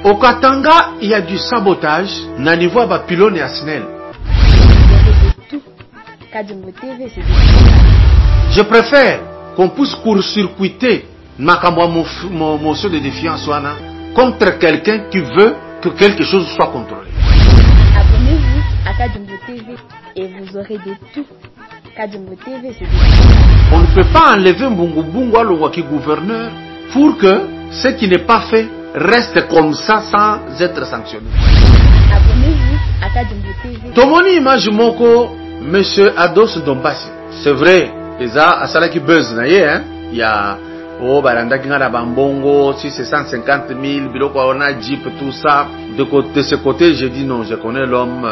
Au Katanga, il y a du sabotage. Na niveau à pylône et à SNEL. Je préfère qu'on puisse court-circuiter ma motion de défiance contre quelqu'un qui veut que quelque chose soit contrôlé. Abonnez-vous à Kadjumbo TV et vous aurez de tout. Kadjumbo TV, c'est on ne peut pas enlever Mbungu Bungu à l'Ouaki gouverneur pour que ce qui n'est pas fait reste comme ça sans être sanctionné. Abonnez-vous à Kadjumbo TV. Tomoni image moko Monsieur Ados Dombasi. C'est vrai, les a ça qui buzz na hein. Il y a baranda kinga bambongo 650 000 biloko on a jeep tout ça. De ce côté, j'ai dit non, je connais l'homme.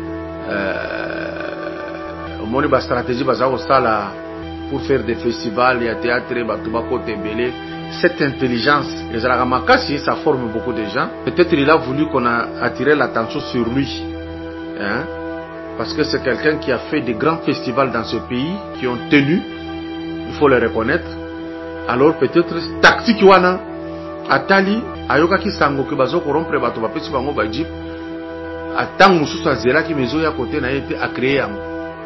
Au moins la stratégie basée au sala pour faire des festivals, il y a théâtre, côté belé. Cette intelligence, les Aramakasi, ça forme beaucoup de gens. Peut-être il a voulu qu'on a attiré l'attention sur lui, hein? Parce que c'est quelqu'un qui a fait des grands festivals dans ce pays, qui ont tenu, il faut le reconnaître. Alors peut-être tactique wana atali ayoka ki sango ke bazo corrompre bato ba pesi bango ba jeep atangu mususu azela ki mezo ya côté na été a créer yango.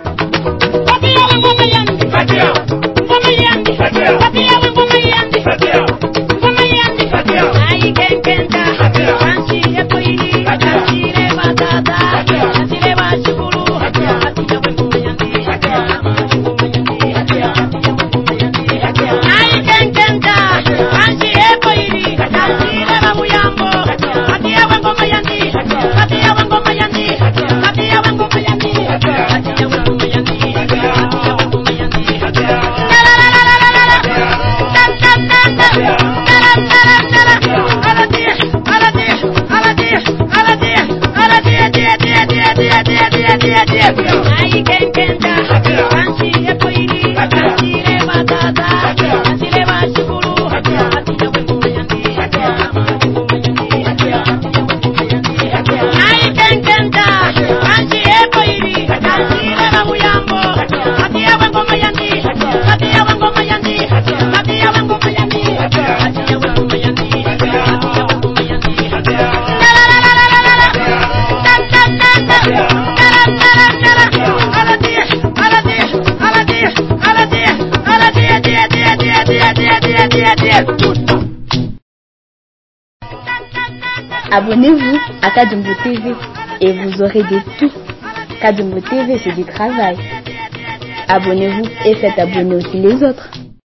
Abonnez-vous à Kadjumbo TV et vous aurez de tout. Kadjumbo TV, c'est du travail. Abonnez-vous et faites abonner aussi les autres.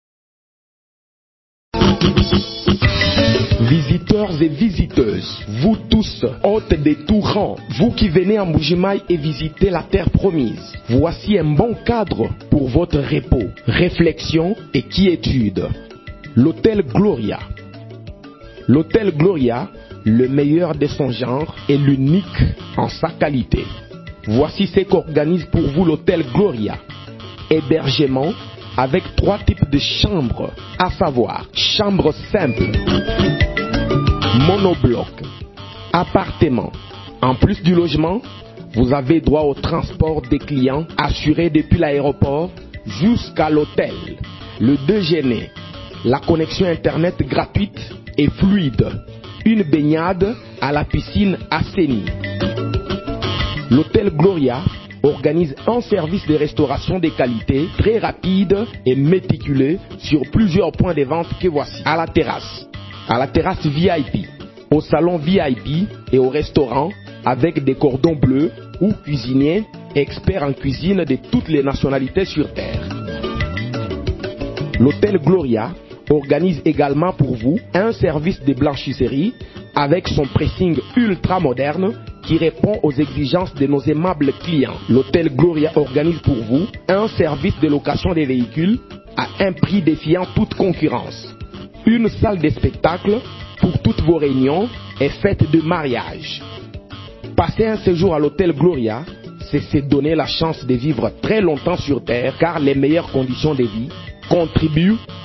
Visiteurs et visiteuses, vous tous, hôtes des tout rangs, vous qui venez à Mbujimaï et visiter la terre promise, voici un bon cadre pour votre repos, réflexion et quiétude. L'hôtel Gloria. L'hôtel Gloria, le meilleur de son genre et l'unique en sa qualité. Voici ce qu'organise pour vous l'hôtel Gloria. Hébergement avec 3 types de chambres, à savoir chambre simple, monobloc, appartement. En plus du logement, vous avez droit au transport des clients assuré depuis l'aéroport jusqu'à l'hôtel. Le déjeuner, la connexion internet gratuite et fluide. Une baignade à la piscine assainie. L'hôtel Gloria organise un service de restauration de qualité très rapide et méticuleux sur plusieurs points de vente que voici. À la terrasse VIP, au salon VIP et au restaurant avec des cordons bleus ou cuisiniers experts en cuisine de toutes les nationalités sur terre. L'hôtel Gloria organise également pour vous un service de blanchisserie avec son pressing ultra moderne qui répond aux exigences de nos aimables clients. L'hôtel Gloria organise pour vous un service de location des véhicules à un prix défiant toute concurrence. Une salle de spectacle pour toutes vos réunions et fêtes de mariage. Passer un séjour à l'hôtel Gloria, c'est se donner la chance de vivre très longtemps sur terre car les meilleures conditions de vie contribuent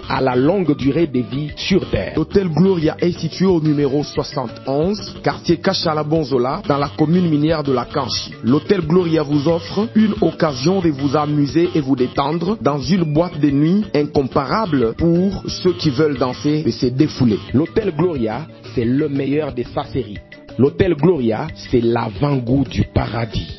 à la longue durée de vie sur Terre. L'hôtel Gloria est situé au numéro 71, quartier Kachalabonzola, dans la commune minière de la Kanchi. L'hôtel Gloria vous offre une occasion de vous amuser et vous détendre dans une boîte de nuit incomparable pour ceux qui veulent danser et se défouler. L'hôtel Gloria, c'est le meilleur de sa série. L'hôtel Gloria, c'est l'avant-goût du paradis.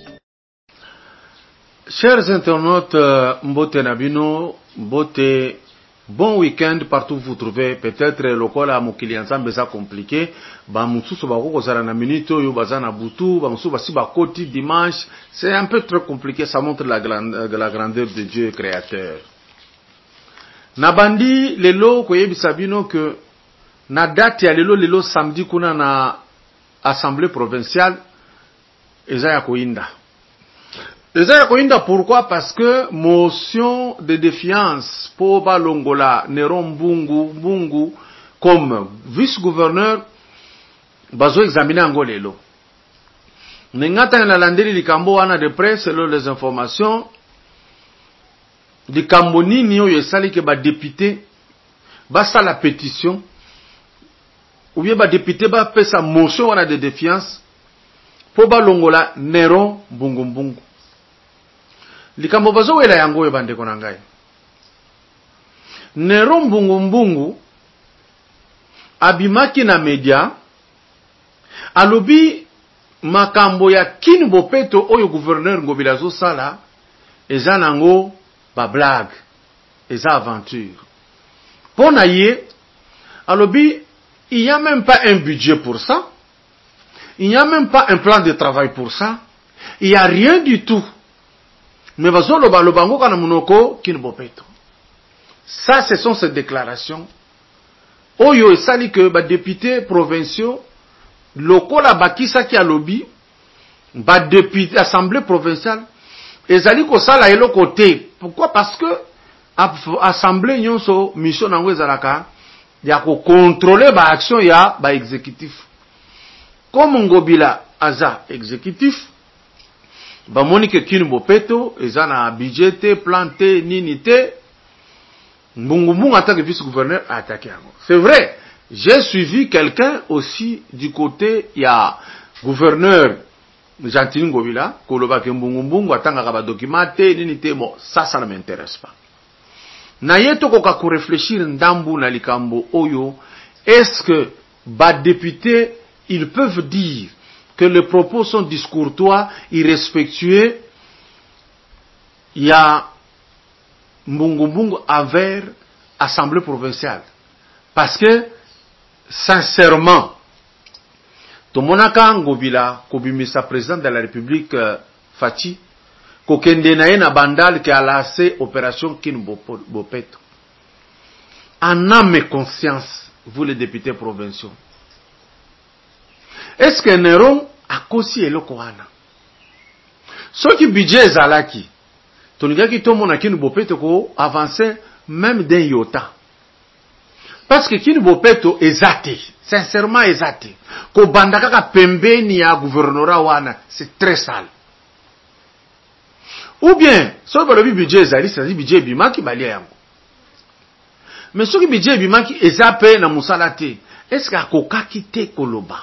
Chers internautes, Mbote Nabino, Mbote, bon week-end partout où vous trouvez. Peut-être le col à Mokili ensemble c'est compliqué. Bamutsu Sobako Kozara na minito, yo bazana butu, Bamutsu Basi Bakoti dimanche. C'est un peu trop compliqué, ça montre la grandeur de Dieu créateur. Nabandi lelo koyebi sabino que na date ya lelo samedi kuna na assemblée provinciale ezaya koinda. Pourquoi? Parce que motion de défiance pour Balongola Neron Mbungu comme vice-gouverneur bazo examiner angolelo. Nengata na landeli likambo wana de presse selon les informations likambo nini oyo esali ke ba député basa la pétition ou bien ba député ba pesa motion wana de défiance pour Balongola Neron Mbungu. Likambo bazo wela yango yo bandeko na ngai. Nero Mbungu abimaki na media alobi makambo ya Kini Bopeto oyo gouverneur Ngobila zo sala eza nango ba blague eza aventure. Pona ye alobi il n'y a même pas un budget pour ça. Il n'y a même pas un plan de travail pour ça. Il n'y a rien du tout. Mais bazolo balobango kana munoko Kini Bopeto. Ça, ce sont ces déclarations. Oyo esali que ba députés provinciaux locaux la bakisa ki a lobby ba député assemblée provinciale ezali ko sala elo côté. Pourquoi? Parce que assemblée nyonso mission nango ezalaka ya ko contrôler ba action ya ba exécutif. Comme Ngobila aza exécutif ba monike Kini Bopeto eza na budget te plan te nini te Mbungu attaque vice-gouverneur a attaqué. C'est vrai, j'ai suivi quelqu'un aussi du côté il y a gouverneur Gentili Ngobila koloba ke Mbungu atanga ba document te nini te bon ça ne m'intéresse pas. Na yeto ko ka réfléchir ndambu na likambo oyo est-ce que ba député ils peuvent dire que les propos sont discourtois, irrespectueux, il y a Mbungu envers l'Assemblée provinciale. Parce que, sincèrement, Tomonaka Ngobila, Kobimisa président de la République, Fati, Kokende na bandal qui a lancé opération Kini Bopeto. En âme et conscience, vous les députés provinciaux, est-ce que Neron a kosi eloko wana? Soki budget ezalaki, tonigaki tomona Kini Bopeto ko avancer même d'un iota. Parce que Kini Bopeto ezate, sincèrement ezate. Ko bandaka ka pembeni ya gouvernorat wana, c'est très sale. Ou bien, soki balobi budget ezali, c'est-à-dire budget bimaki balia yango. Mais soki budget bimaki ezape na musala te, est-ce que akokaki te koloba?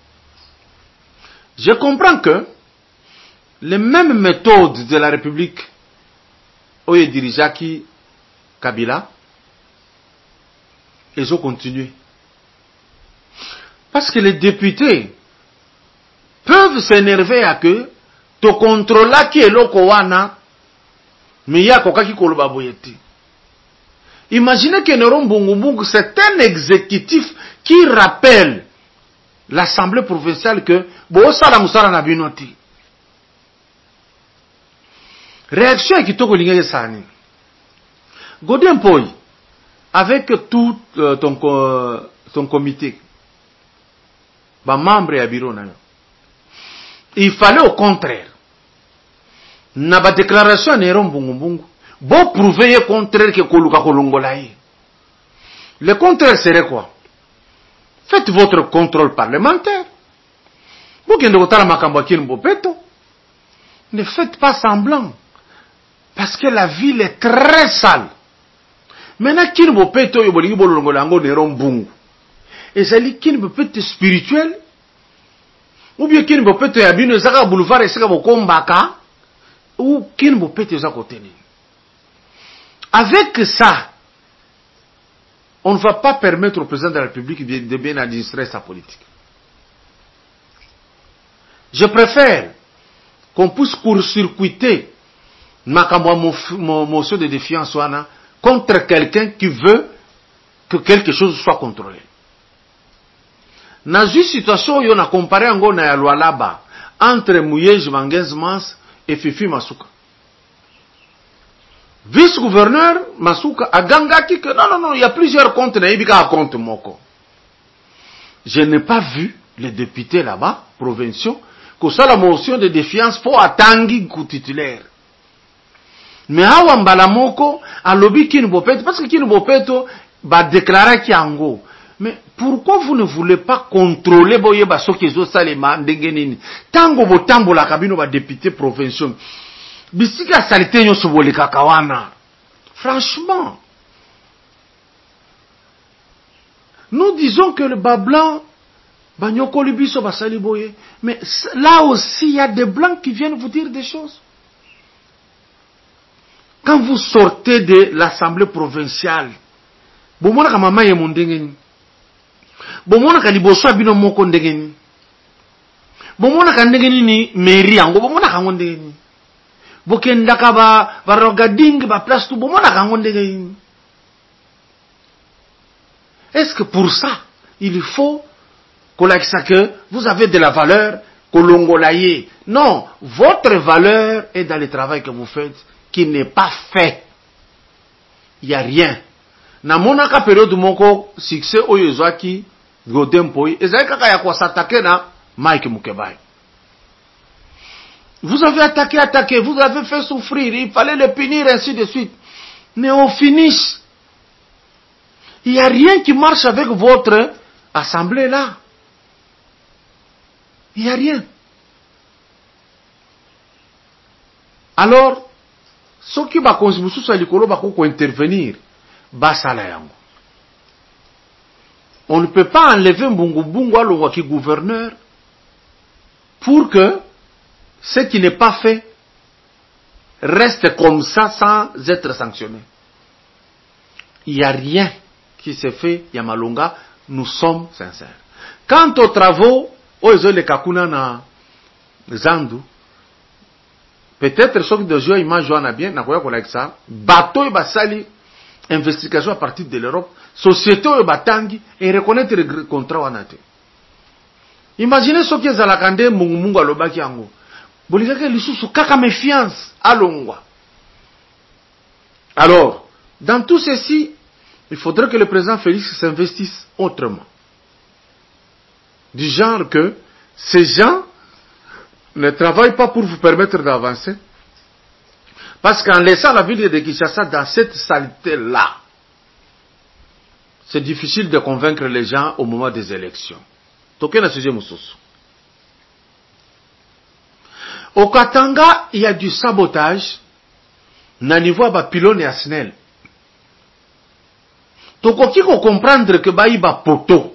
Je comprends que les mêmes méthodes de la République Oye Dirijaki Kabila, ils ont continué. Parce que les députés peuvent s'énerver à que to contrôla qui est loko wana mais ya kokaki koloba boyeti. Imaginez que Neron Mbungu c'est un exécutif qui rappelle l'Assemblée provinciale que bo sala musala na binoti. Réaction qui toko lingé sani. Godin Poy avec tout ton comité, ba membre ya bureau na yo. Il fallait au contraire na ba déclaration Neron Mbungu bo prouver le contraire que koluka kolongola yi. Le contraire serait quoi? Faites votre contrôle parlementaire. Vous qui ne faites pas semblant. Parce que la ville est très sale. Maintenant, qui ne peut pas être bongo et ça dit qui ne peut pas être spirituel, ou bien qui ne peut pas être abîme zaka boulevard et zaka bokombaka, ou qui ne peut pas être zaka tenir. Avec ça, on ne va pas permettre au président de la République de bien administrer sa politique. Je préfère qu'on puisse court-circuiter ma motion de défiance contre quelqu'un qui veut que quelque chose soit contrôlé. Dans une situation où on a comparé un gars na Lualaba entre Mouyej Mangenzmans et Fifi Masuka. Vice-gouverneur Masuka a gangaki que non, il y a plusieurs comptes na Ibika compte moko. Je n'ai pas vu les députés là-bas, provinciaux, que ça la motion de défiance pour attangi titulaire. Mais awa mbala moko a lobby Kinbopeto parce que Kinbopeto va déclarer qu'il y a un go. Mais pourquoi vous ne voulez pas contrôler boye baso kezo salema ndengenini tango botambo la kabino ba député provinciaux bisika salite nyo sobole kakawana. Franchement, nous disons que le bas blanc banyoko libiso basali boye, mais là aussi il y a des blancs qui viennent vous dire des choses. Quand vous sortez de l'assemblée provinciale, bomona ka mama ye mondengeni, bomona ka liboso abino moko ndengeni, bomona ka ndengeni ni mairie yango, bomona ka ndengeni, bokenda ka ba rogading ba place tout, bomona ka ndengeni. Est-ce que pour ça il faut que vous avez de la valeur kolongolaye? Non, votre valeur est dans le travail que vous faites, qui n'est pas fait. Il n'y a rien. Na monaka période moko succès oyezaki godempoi ezaka ya kwa s'attaquer na Mike Mukebai. Vous avez attaqué, vous avez fait souffrir, il fallait le punir ainsi de suite. Mais au finish, il n'y a rien qui marche avec votre assemblée là. Il n'y a rien. Alors, ceux qui va contribuer sur l'écolo va intervenir, basala yango. On ne peut pas enlever Mbungu à l'Owaki gouverneur pour que ce qui n'est pas fait reste comme ça sans être sanctionné. Il n'y a rien qui se fait, Yamalonga, nous sommes sincères. Quant aux travaux, les kakuna na Zandu, peut-être ceux qui de jouer image joana bien, na koya kolek ça, bateau et basali, investigation à partir de l'Europe, société et batangi, et reconnaître le contrat wanate. Imaginez ce qui est à la kande, mungu alobaki yango. Bolikake lisusu kaka méfiance, alongwa. Alors, dans tout ceci, il faudrait que le président Félix s'investisse autrement. Du genre que ces gens ne travaillent pas pour vous permettre d'avancer. Parce qu'en laissant la ville de Kinshasa dans cette saleté-là, c'est difficile de convaincre les gens au moment des élections. Au Katanga, il y a du sabotage. Na niveau ba pylône et SNEL. Tokoki ko comprendre que ba iba poto.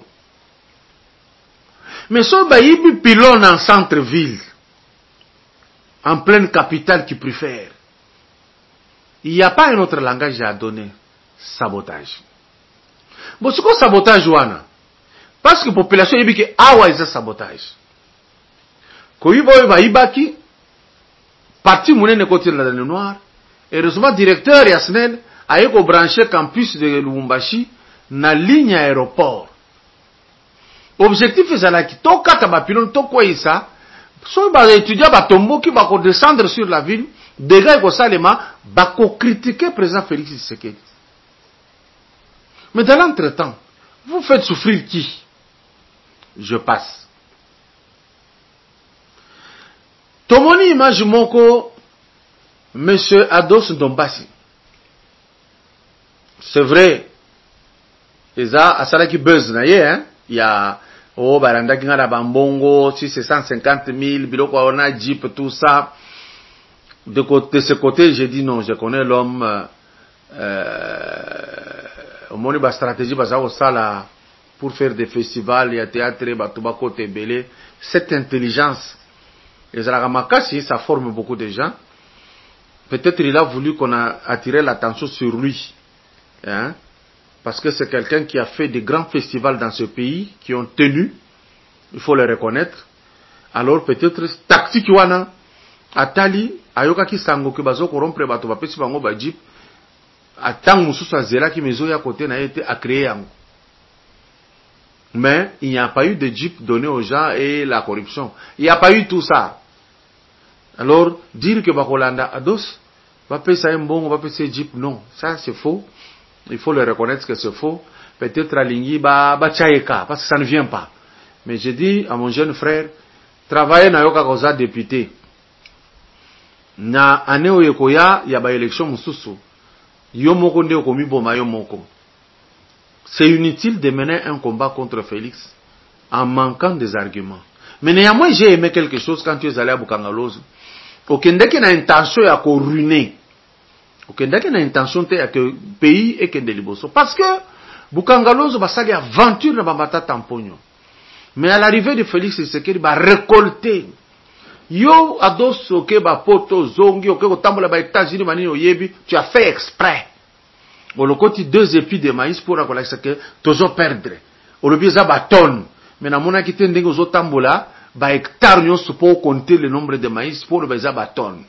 Mais ce baïbi pylône en centre-ville, en pleine capitale qui préfère, il n'y a pas un autre langage à donner. Sabotage. Bon, c'est quoi sabotage, Wana? Parce que la population dit que awa est sabotage. Koyibo baïbaki, parti mounen côté de la noire, et heureusement directeur Yasnel a eu branché campus de Lubumbashi na ligne aéroport. Objectif est là qui toka tabapilon toko isa so ba étudiant ba tombo qui va descendre sur la ville dégâts ko salema ba ko critiquer président Félix Tshisekedi. Mais dans l'entretemps, vous faites souffrir qui? Je passe. Tomoni image moko monsieur Ados Ndombasi. C'est vrai. Eza asala ki buzz na ye hein. Il y a baranda kinga la bambongo, si c'est 150 000, biloko on a jeep, tout ça. De ce côté, j'ai dit non, je connais l'homme omoni ba stratégie baza kosala pour faire des festivals ya théâtre bato bakota ebele. Cette intelligence ezalaka makasi, ça forme beaucoup de gens. Peut-être il a voulu qu'on a attiré l'attention sur lui, hein? Parce que c'est quelqu'un qui a fait de grands festivals dans ce pays, qui ont tenu, il faut le reconnaître. Alors peut-être tactique wana atali ayoka ki sango ke bazo corrompre bato bapesi bango ba jeep atang mususu azela ki mezo ya côté na été a créé yango. Mais il n'y a pas eu de jeep donné aux gens et la corruption. Il n'y a pas eu tout ça. Alors dire que bakolanda ados bapesa mbongo bapesa jeep, non, ça c'est faux. Il faut le reconnaître que c'est faux. Peut-être à Lingui ba chaeka parce que ça ne vient pas. Mais je dis à mon jeune frère, travailler na yoka koza député. Na aneo yekoya ya ba élection mususu. Yo moko nde komi boma yo moko. C'est inutile de mener un combat contre Félix en manquant des arguments. Mais néanmoins, j'ai aimé quelque chose quand tu es allé à Bukangalozo. Okendeke na intention ya ko ruiner. Okendeke na intention te ya que pays et kende liboso. Parce que Bukangalozo basali aventure na bamata tamponyo. Mais à l'arrivée de Félix Tshisekedi ba récolter. Yo ados oke ba poto zongi oke kotambola ba États-Unis manini oyebi, tu as fait exprès. Olokoti 2 épis de maïs pour akolakisa que tozo perdre. Olobi za ba tonne. Mais na mona kite ndenge ozo tambola ba hectare nyonso pour compter le nombre de maïs pour le za ba tonne.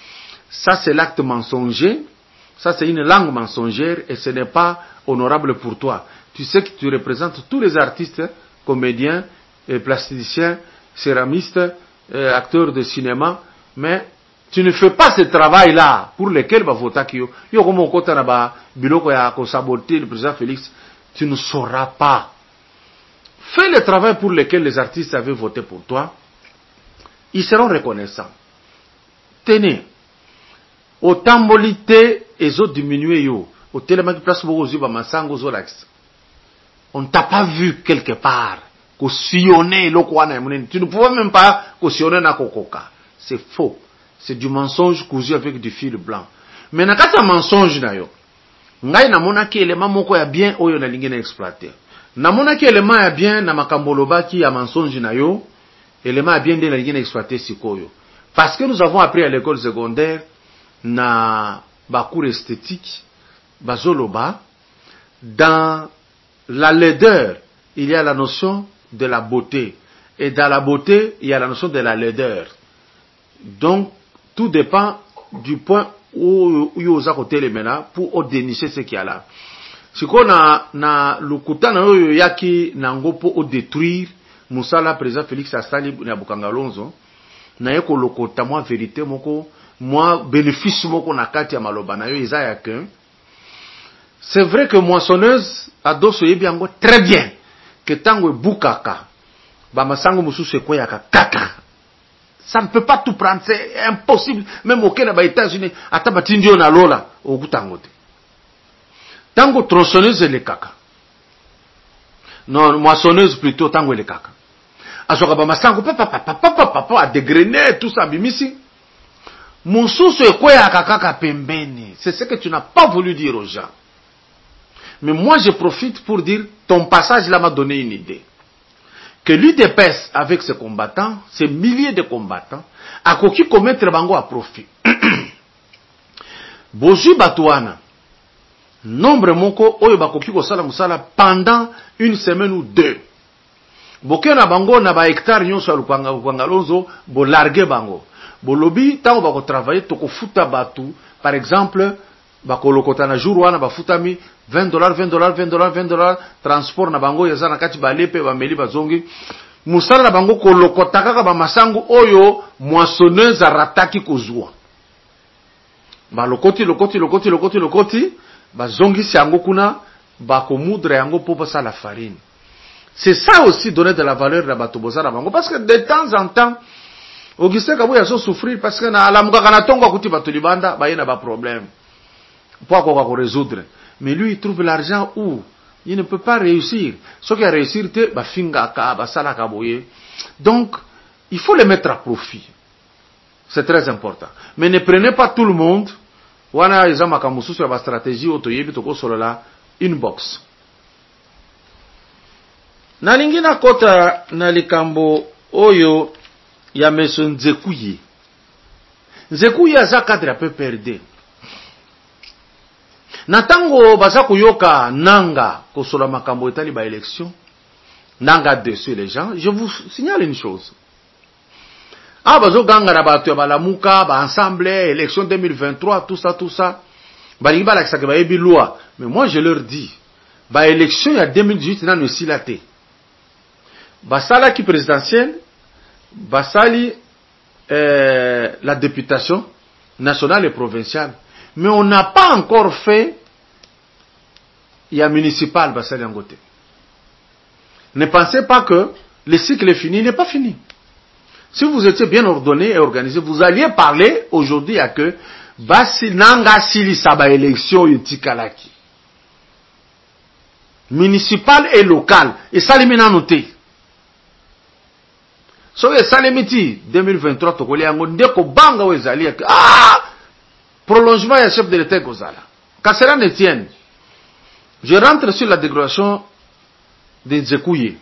Ça c'est l'acte mensonger. Ça c'est une langue mensongère et ce n'est pas honorable pour toi. Tu sais que tu représentes tous les artistes, comédiens, plasticiens, céramistes, acteurs de cinéma, mais tu ne fais pas ce travail-là pour lequel va voter Kyo. Yo comme on compte na biloko ya ko saboter le président Félix, tu ne sauras pas. Fais le travail pour lequel les artistes avaient voté pour toi. Ils seront reconnaissants. Tenez, au tambolité et autres diminuer yo, au télémaki place beaucoup zuba masango zolax. On t'a pas vu quelque part cautionner l'okwana. Tu ne pouvais même pas cautionner na kokoka. C'est faux. C'est du mensonge cousu avec du fil blanc. Mais na kata mensonge na yo. Ngai na mona ki élément moko ya bien oyo na lingi na exploiter. Na mona ki élément ya bien na makamboloba ki ya mensonge na yo, élément ya bien de na lingi na exploiter sikoyo. Parce que nous avons appris à l'école secondaire na ba cours esthétique bazoloba, dans la laideur, il y a la notion de la beauté. Et dans la beauté, il y a la notion de la laideur. Donc, tout dépend du point où il y a côté les mena pour dénicher ce qu'il y a là. Si qu'on a lukuta na yo yaki nango pour détruire musala président Félix Asali na Bukangalonzo na yeko lokota moi vérité moko moi bénéfice moko na kati ya maloba na yo ezaya que c'est vrai que moissonneuse adoso yebiango très bien que tango bukaka ba masango mususu ekoyaka kaka. Ça ne peut pas tout prendre, c'est impossible. Même au Kenya, aux États-Unis, à Tabatindio na lola, au Gutangote. Tango tronçonneuse le kaka. Non, moissonneuse plutôt, tango le kaka. Azoka ba masango, papa, à dégrainer, tout ça, bimisi. Mususu ekoya kaka pembeni. C'est ce que tu n'as pas voulu dire aux gens. Mais moi, je profite pour dire, ton passage là m'a donné une idée. Que l'UDPS, avec ses combattants, ces milliers de combattants, a koki commettre bango à profit. Bozu Batouana, nombre moko, oyo bakoki kosala musala pendant une semaine ou 2. Boke na bango na ba hectare nyonso ya Lupangalonzo, bo largue bango. Bo lobi, tango bako travailler, toko futa batu, par exemple, bako lokota na jour wana bafutami, $20, transport na bango yaza na kati balepe bameli bazongi musala na bango kolokota kaka ba masango oyo moissonneuse arataki kozwa balokoti lokoti bazongi siango kuna bakomudre yango po pasa la farine. C'est ça aussi donner de la valeur na bato bozala bango parce que de temps en temps Augustin Kabou yazo souffrir parce que na alamuka kana tongo kuti bato libanda ba yena ba problème pour quoi résoudre. Mais lui, il trouve l'argent où il ne peut pas réussir. Ce qui a réussi, c'est donc, il faut le mettre à profit. C'est très important. Mais ne prenez pas tout le monde. Wana izama kamususu ya stratégie otoyebi toko solo la une box. nalingi nakota na likambo oyo ya meso Nzekuye. Nzekuye aza cadre ya PPRD. Na tango baza kuyoka nanga kosola makambo etali ba élection, nanga dessus les gens, je vous signale une chose. Bazo ganga na bato ya balamuka, ba ensemble, élection 2023, tout ça. Balingi balakisa ke bayebi loi. Mais moi je leur dis, ba élection ya 2018 na no silate. Basala qui présidentielle, basali la députation nationale et provinciale. Mais on n'a pas encore fait ya municipal basali angote. Ne pensez pas que le cycle est fini, il n'est pas fini. Si vous étiez bien ordonné et organisé, vous alliez parler aujourd'hui à que basi nanga sili saba élection yutikalaki. Municipal et local. Et ça les mena noté. So et ça les miti 2023 tokoli yango ndeko banga wezali prolongement ya chef de l'État kozala. Kasera Etienne. Je rentre sur la déclaration de Nzekuye.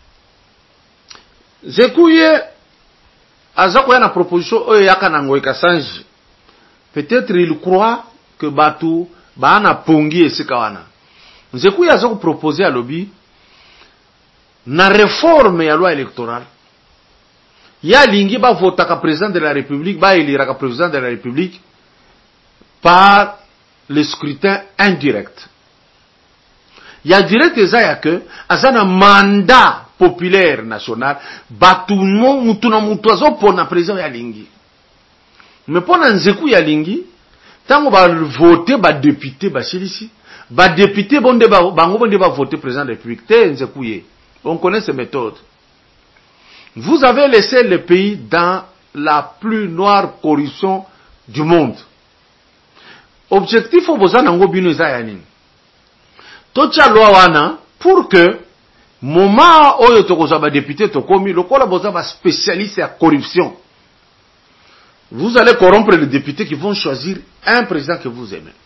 Nzekuye azako yana proposition oyo yaka nango ekasange. Peut-être il croit que batu baana pongi esika wana. Nzekuye azako proposer à lobby na réforme ya loi électorale. Ya lingi ba votaka président de la République, ba éliraka président de la République par le scrutin indirect. Ya direct ezaya que azana mandat populaire national batu no mutu na mutu azopona président ya lingi. Mais pona Nzeku ya lingi tango ba voter ba député ba silisi ba député bonde ba bango bonde ba voter président de la République te Nzekuye. On connaît ces méthodes. Vous avez laissé le pays dans la plus noire corruption du monde. Objectif oboza nango bino ezaya nini? Tocha loi wana pour que moment oyo tokoza ba député tokomi lokola boza ba spécialiste à corruption. Vous allez corrompre les députés qui vont choisir un président que vous aimez.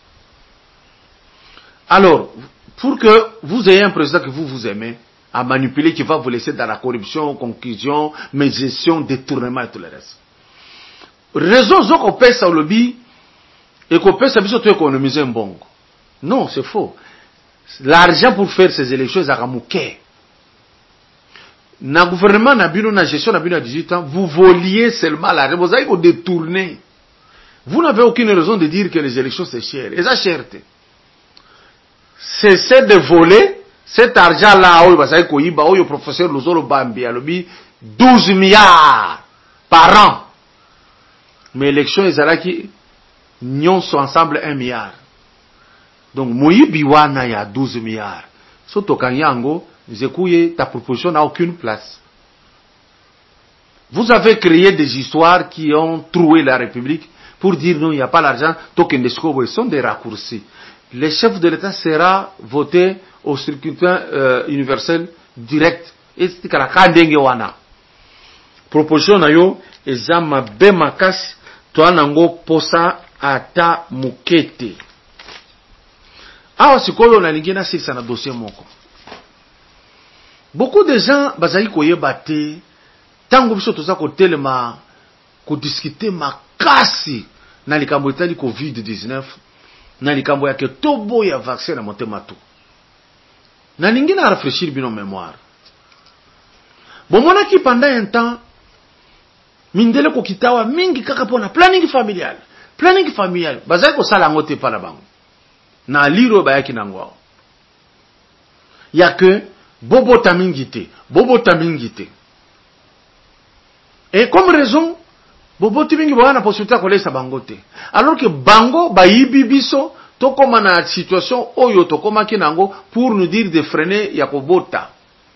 Alors, pour que vous ayez un président que vous aimez, à manipuler, qui va vous laisser dans la corruption, conclusion, mégestion, détournement et tout le reste. Raison qu'on pèse au lobby et qu'on pèse à biso to économiser un bon. Non, c'est faux. L'argent pour faire ces élections est à ramouquer. Na gouvernement na bino na gestion na bino à 18 ans, vous voliez seulement l'argent, vous avez détourné. Vous n'avez aucune raison de dire que les élections c'est cher. Et ça cherté. Cessez de voler cet argent-là, le professeur Luzolo Bambi a 12 milliards par an. Mais l'élection, ils sont ensemble 1 milliard. Donc, Biwana, il y a 12 milliards. Surtout quand Yango, ta proposition n'a aucune place. Vous avez créé des histoires qui ont troué la République pour dire non, il n'y a pas l'argent, ils sont des raccourcis. Le chef de l'État sera voté au scrutin universel direct. Et c'est la kandenge wana. Proposition na yo ezama be makasi to anango posa ata mukete. Awa sikolo na lingina sisa na dossier moko. Beaucoup de gens bazali koyeba te tango biso toza ko telema ko discuter makasi na likambo etali COVID-19 na likambo ya tobo ya vaccin na motema tu. Na lingina a réfléchir bino mémoire. Bon mona ki pendant un temps mindele ko kitawa mingi kaka pona planning familial. Planning familial bazali ko sala ngote pa na bango. Na liro ba yaki nangwa. Ya que bobota mingi te. Et comme raison boboti mingi ba na possibilité ko lesa bango te. Alors que bango ba yibi biso to koma na situation oyo to koma kinango pour nous dire de freiner ya kobota.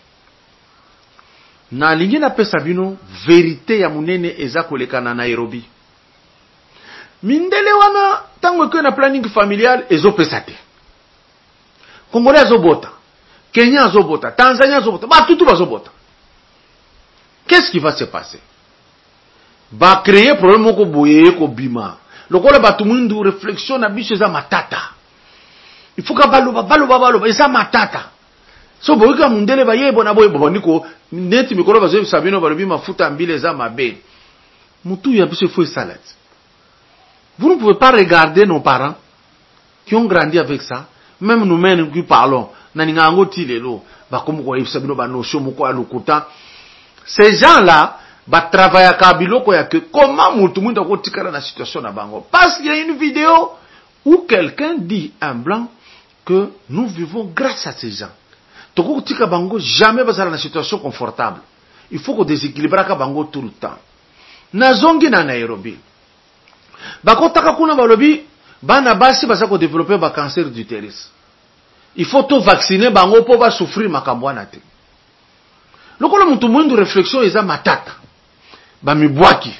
Na lingi na pesa bino vérité ya munene eza koleka na Nairobi. Mindele wana tango ke na planning familial ezo pesa te. Congolais azobota, Kenya azobota, Tanzania azobota, ba tutu bazobota. Qu'est-ce qui va se passer? Ba créer problème moko boye ko bima. Lokola batu mundu réflexion na biso eza matata. Il faut ka baloba eza matata. So boyika mundele ba yebo na boye boniko neti mikolo bazo sabino balobi mafuta mbile za mabe. Mutu ya biso faut salade. Vous ne pouvez pas regarder nos parents qui ont grandi avec ça, même nous-mêmes qui parlons, naningango tilelo, ba komo ko sabino ba notion moko alukuta. Ces gens-là ba travailler à kabiloko ya que comment mutu mundo ko tikala na situation na bango. Parce qu'il y a une vidéo où quelqu'un dit un blanc que nous vivons grâce à ces gens. Toko tika bango jamais bazala na situation confortable. Il faut qu'on déséquilibre ka bango tout le temps. Nazongi na Nairobi. Bakotaka kuna balobi bana basi basa ko développer ba cancer d'utérus. Il faut tout vacciner bango po ba souffrir makambwana te. Lokolo mutu mwindu réflexion eza matata. Ba mibwaki.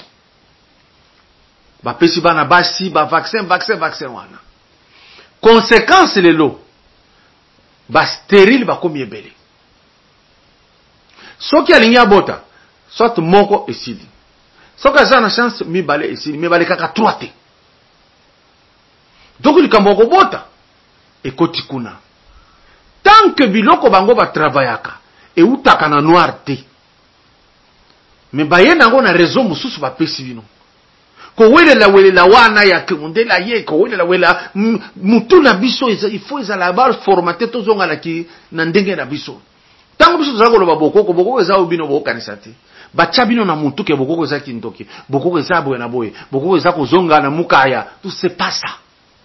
Ba pesi bana basi ba vaccin wana. Conséquence lelo. Ba stérile ba komi ebele. Soki alingi abota, soit moko esili. Soki aza na chance mibale esili, mibale kaka 3 te. Donc likambo ko bota ekoti kuna. Tant que biloko bango ba travaillaka e utaka na noir te. Me baye nango na raison mususu ba pesi bino. Ko welela wana ya kemundela ye ko welela mutu na biso il faut ezala bar formaté tozonga la ki na ndenge na biso. Tango biso tozako lo boko eza obino boko kanisa te. Bacha bino na mutu ke boko eza kintoki. Boko eza boye na boye. Boko eza ko zonga na mukaya. Tout c'est pas ça.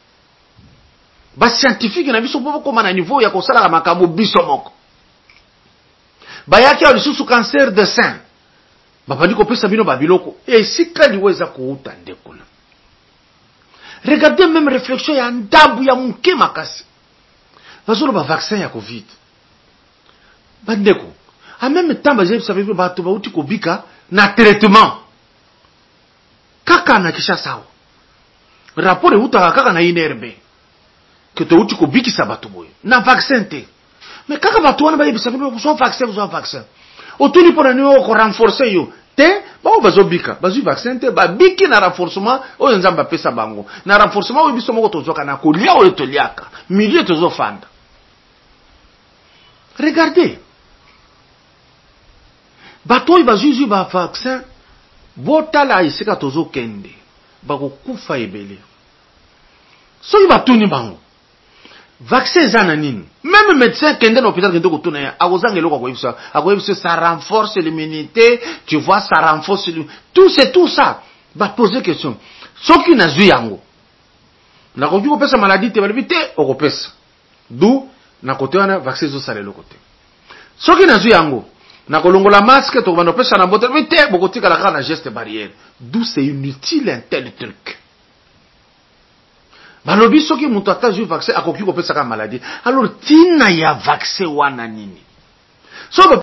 Ba scientifique na biso boko koma na niveau ya ko sala makambo biso moko. Bayaki ya lisusu cancer de sein. Babandi ko pesa bino babiloko et sika liweza kuuta ndekula. Regardez même réflexion ya ndabu ya muke makasi. Bazolo ba vaccin ya Covid. Bandeko. En même temps baje sabe ba to ba uti ko bika na traitement. Kaka na kisha sawa. Rapport uta kaka na INRB. Que to uti ko biki sabato boy. Na vaccin te. Mais kaka ba to wana ba sabe so vaccin. Otuli pona ni ko renforcer yo. Te ba bazo bika, bazo vaccin te ba biki na renforcement o nzamba pesa bango. Na renforcement o biso moko tozoka na ko lia o toliaka. Milieu tozo fanda. Regardez. Bato bazuzu ba vaccin botala isika tozo kende. Ba ko kufa ebele. So batuni bango. Vaccin zana nini? Même médecin kende na hôpital kende ko tuna ya akozanga eloko ko yebisa. Akoyebisa ça renforce l'immunité, tu vois ça renforce tout c'est tout ça. Ba poser question. Soki na zui yango. Na ko ko pesa maladie te balibite okopesa. D'où na kote wana vaccin zo sala eloko te. Soki na zui yango. Na kolongola masque to bano pesa na bote bite bokotika la kana geste barrière. D'où c'est inutile un tel truc. Balobi soki mutu atazu vaccin akoki ko pesa ka maladie. Alors tina ya vaccin wana nini? So